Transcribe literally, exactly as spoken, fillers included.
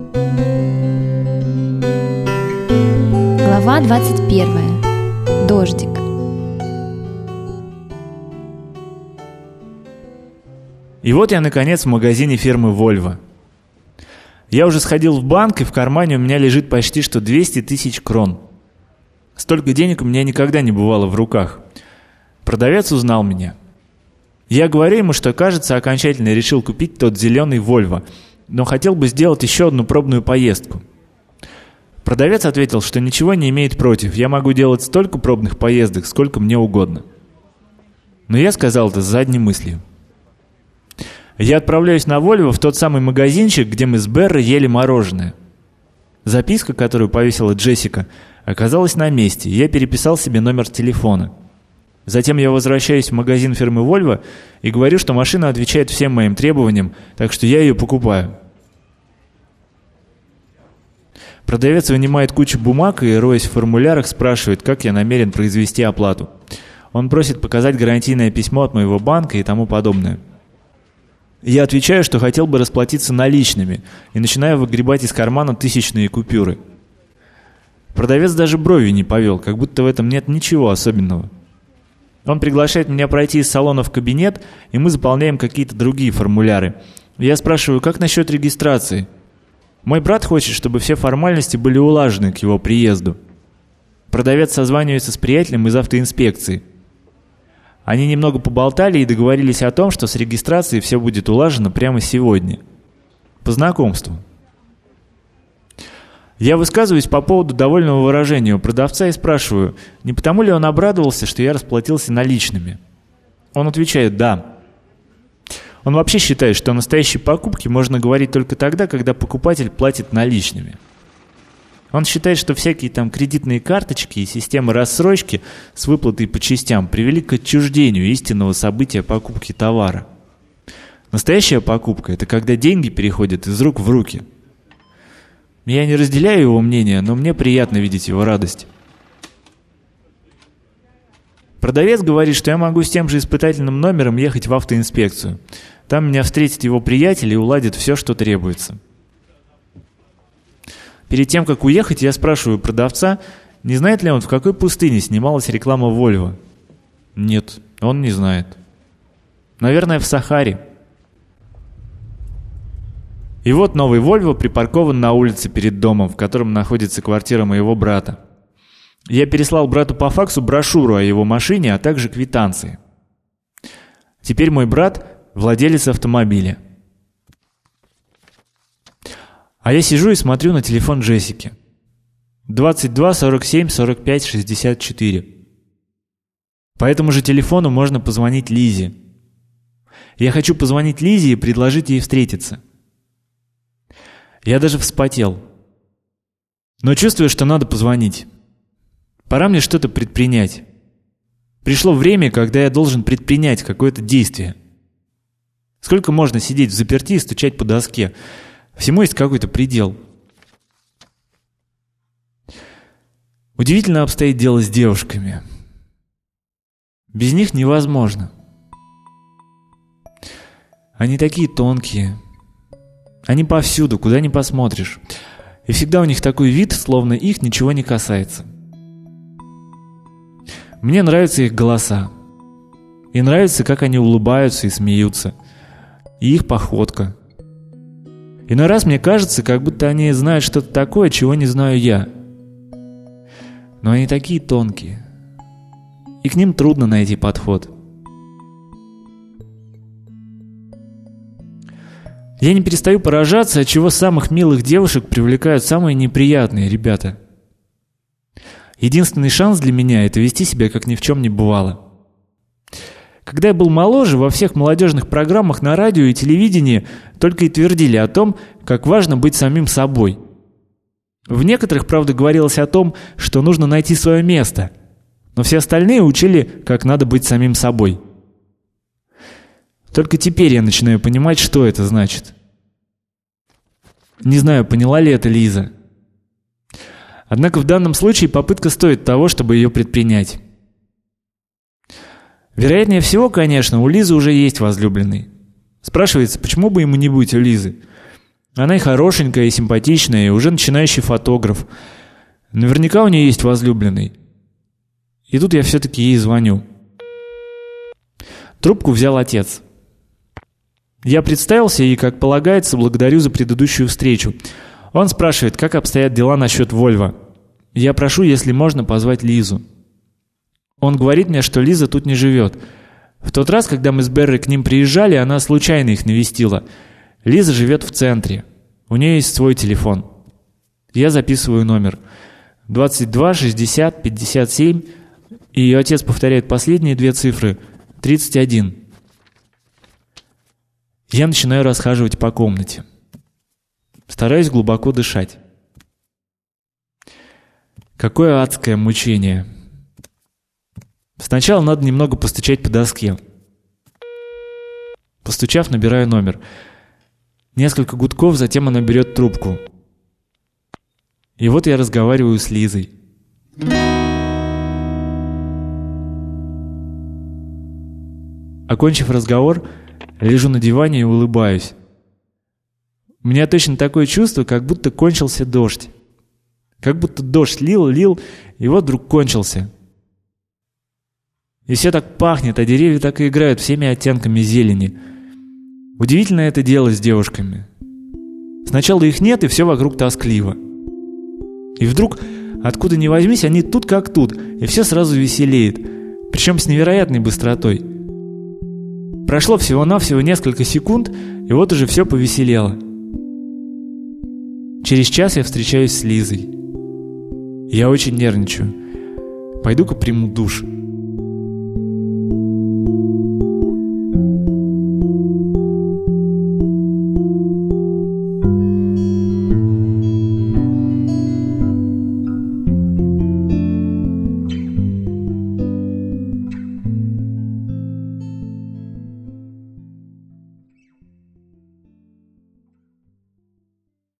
Глава двадцать первая. Дождик. И вот я, наконец, в магазине фирмы Volvo. Я уже сходил в банк, и в кармане у меня лежит почти что двести тысяч крон. Столько денег у меня никогда не бывало в руках. Продавец узнал меня. Я говорю ему, что, кажется, окончательно решил купить тот зеленый Volvo, но хотел бы сделать еще одну пробную поездку. Продавец ответил, что ничего не имеет против, я могу делать столько пробных поездок, сколько мне угодно. Но я сказал это с задней мыслью. Я отправляюсь на Volvo в тот самый магазинчик, где мы с Беррой ели мороженое. Записка, которую повесила Джессика, оказалась на месте, и я переписал себе номер телефона. Затем я возвращаюсь в магазин фирмы Volvo и говорю, что машина отвечает всем моим требованиям, так что я ее покупаю. Продавец вынимает кучу бумаг и, роясь в формулярах, спрашивает, как я намерен произвести оплату. Он просит показать гарантийное письмо от моего банка и тому подобное. Я отвечаю, что хотел бы расплатиться наличными, и начинаю выгребать из кармана тысячные купюры. Продавец даже брови не повел, как будто в этом нет ничего особенного. Он приглашает меня пройти из салона в кабинет, и мы заполняем какие-то другие формуляры. Я спрашиваю, как насчет регистрации? Мой брат хочет, чтобы все формальности были улажены к его приезду. Продавец созванивается с приятелем из автоинспекции. Они немного поболтали и договорились о том, что с регистрацией все будет улажено прямо сегодня. По знакомству. Я высказываюсь по поводу довольного выражения у продавца и спрашиваю, не потому ли он обрадовался, что я расплатился наличными. Он отвечает «да». Он вообще считает, что о настоящей покупке можно говорить только тогда, когда покупатель платит наличными. Он считает, что всякие там кредитные карточки и системы рассрочки с выплатой по частям привели к отчуждению истинного события покупки товара. Настоящая покупка – это когда деньги переходят из рук в руки. Я не разделяю его мнение, но мне приятно видеть его радость. Продавец говорит, что я могу с тем же испытательным номером ехать в автоинспекцию. Там меня встретит его приятель и уладит все, что требуется. Перед тем, как уехать, я спрашиваю продавца, не знает ли он, в какой пустыне снималась реклама Volvo. Нет, он не знает. Наверное, в Сахаре. И вот новый Volvo припаркован на улице перед домом, в котором находится квартира моего брата. Я переслал брату по факсу брошюру о его машине, а также квитанции. Теперь мой брат – владелец автомобиля. А я сижу и смотрю на телефон Джессики. двадцать два сорок семь сорок пять шестьдесят четыре. По этому же телефону можно позвонить Лизе. Я хочу позвонить Лизе и предложить ей встретиться. Я даже вспотел. Но чувствую, что надо позвонить. Пора мне что-то предпринять. Пришло время, когда я должен предпринять какое-то действие. Сколько можно сидеть взаперти и стучать по доске? Всему есть какой-то предел. Удивительно обстоит дело с девушками. Без них невозможно. Они такие тонкие. Они повсюду, куда ни посмотришь. И всегда у них такой вид, словно их ничего не касается. Мне нравятся их голоса. И нравится, как они улыбаются и смеются. И их походка. Иной раз мне кажется, как будто они знают что-то такое, чего не знаю я. Но они такие тонкие. И к ним трудно найти подход. Я не перестаю поражаться, отчего самых милых девушек привлекают самые неприятные ребята. Единственный шанс для меня – это вести себя, как ни в чем не бывало. Когда я был моложе, во всех молодежных программах на радио и телевидении только и твердили о том, как важно быть самим собой. В некоторых, правда, говорилось о том, что нужно найти свое место, но все остальные учили, как надо быть самим собой. Только теперь я начинаю понимать, что это значит. Не знаю, поняла ли это Лиза. Однако в данном случае попытка стоит того, чтобы ее предпринять. Вероятнее всего, конечно, у Лизы уже есть возлюбленный. Спрашивается, почему бы ему не быть у Лизы? Она и хорошенькая, и симпатичная, и уже начинающий фотограф. Наверняка у нее есть возлюбленный. И тут я все-таки ей звоню. Трубку взял отец. Я представился и, как полагается, благодарю за предыдущую встречу. Он спрашивает, как обстоят дела насчет Вольво. Я прошу, если можно, позвать Лизу. Он говорит мне, что Лиза тут не живет. В тот раз, когда мы с Беррой к ним приезжали, она случайно их навестила. Лиза живет в центре. У нее есть свой телефон. Я записываю номер. двадцать два шестьдесят пятьдесят семь. И ее отец повторяет последние две цифры. тридцать один. Я начинаю расхаживать по комнате. Стараюсь глубоко дышать. Какое адское мучение. Сначала надо немного постучать по доске. Постучав, набираю номер. Несколько гудков, затем она берет трубку. И вот я разговариваю с Лизой. Окончив разговор, лежу на диване и улыбаюсь. У меня точно такое чувство, как будто кончился дождь. Как будто дождь лил, лил, и вот вдруг кончился. И все так пахнет, а деревья так и играют всеми оттенками зелени. Удивительно это дело с девушками. Сначала их нет, и все вокруг тоскливо. И вдруг, откуда ни возьмись, они тут как тут, и все сразу веселеет, причем с невероятной быстротой. Прошло всего-навсего несколько секунд, и вот уже все повеселело. Через час я встречаюсь с Лизой. Я очень нервничаю. Пойду-ка приму душ.